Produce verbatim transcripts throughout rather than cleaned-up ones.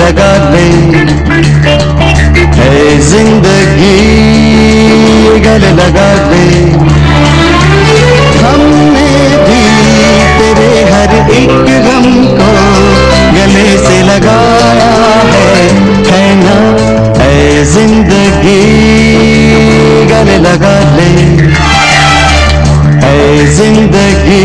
लगा ले, ऐ जिंदगी गले लगा ले। हमने भी तेरे हर एक गम को गले से लगाया है, है ना? ऐ जिंदगी गले लगा ले, ऐ जिंदगी।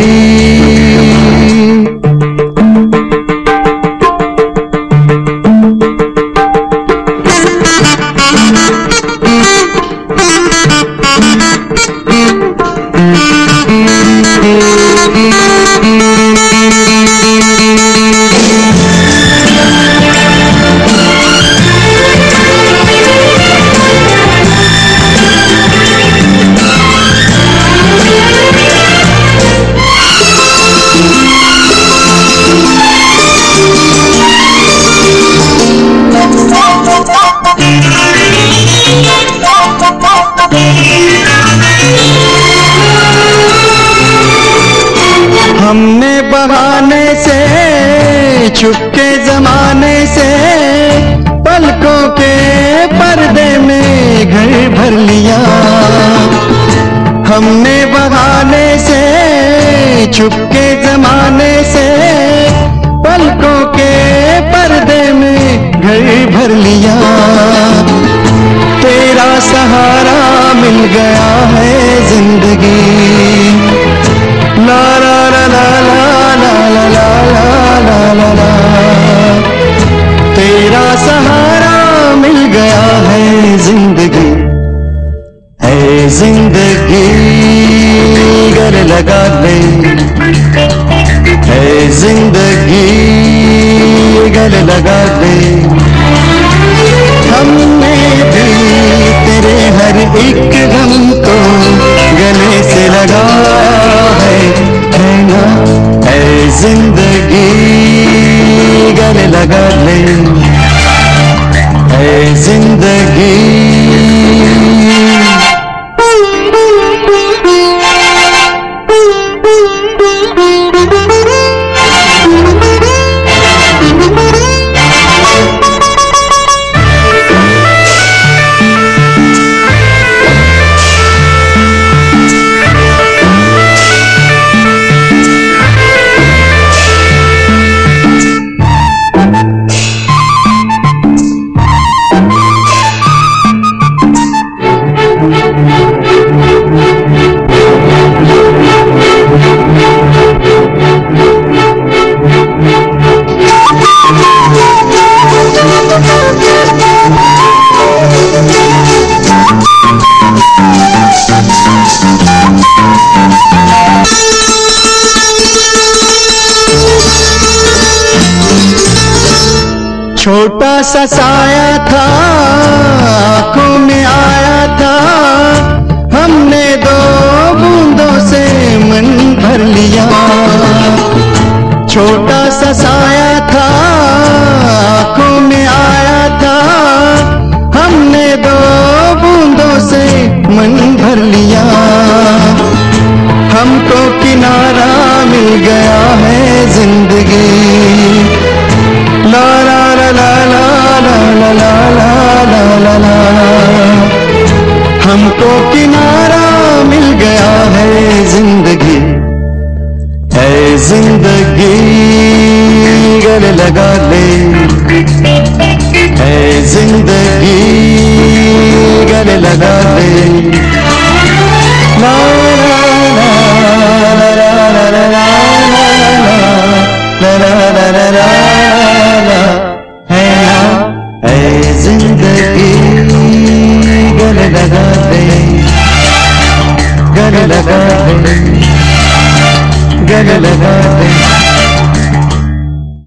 हमने बहाने से छुपके जमाने से पलकों के पर्दे में घर भर लिया। हमने बहाने से छुपके जमाने से पलकों के पर्दे में घर भर लिया। तेरा सहारा मिल गया है जिंदगी, ला ला ला ला ला ला ला ला ला ला। तेरा सहारा मिल गया है जिंदगी, है जिंदगी गले लगा ले, है जिंदगी गले लगा ले। हमने भी तेरे हर एक गम को गले से लगाया है, है ना? ऐ जिंदगी गले लगा ले, ऐ जिंदगी। छोटा सा साया था आंखों में आया था, हमने दो बूंदों से मन भर लिया। छोटा सा साया था आंखों में आया था, हमने दो बूंदों से मन भर लिया। हमको किनारा मिल गया है जिंदगी, ला ला ला ला ला ला ला ला ला ला। हमको किनारा मिल गया है जिंदगी, है जिंदगी गले लगा ले, है जिंदगी गले लगा ले। ला ला ला ला ला ला ला ला ला ला ला। है ना? ऐ जिंदगी गले लगा ले, गले लगा ले, गले लगा ले।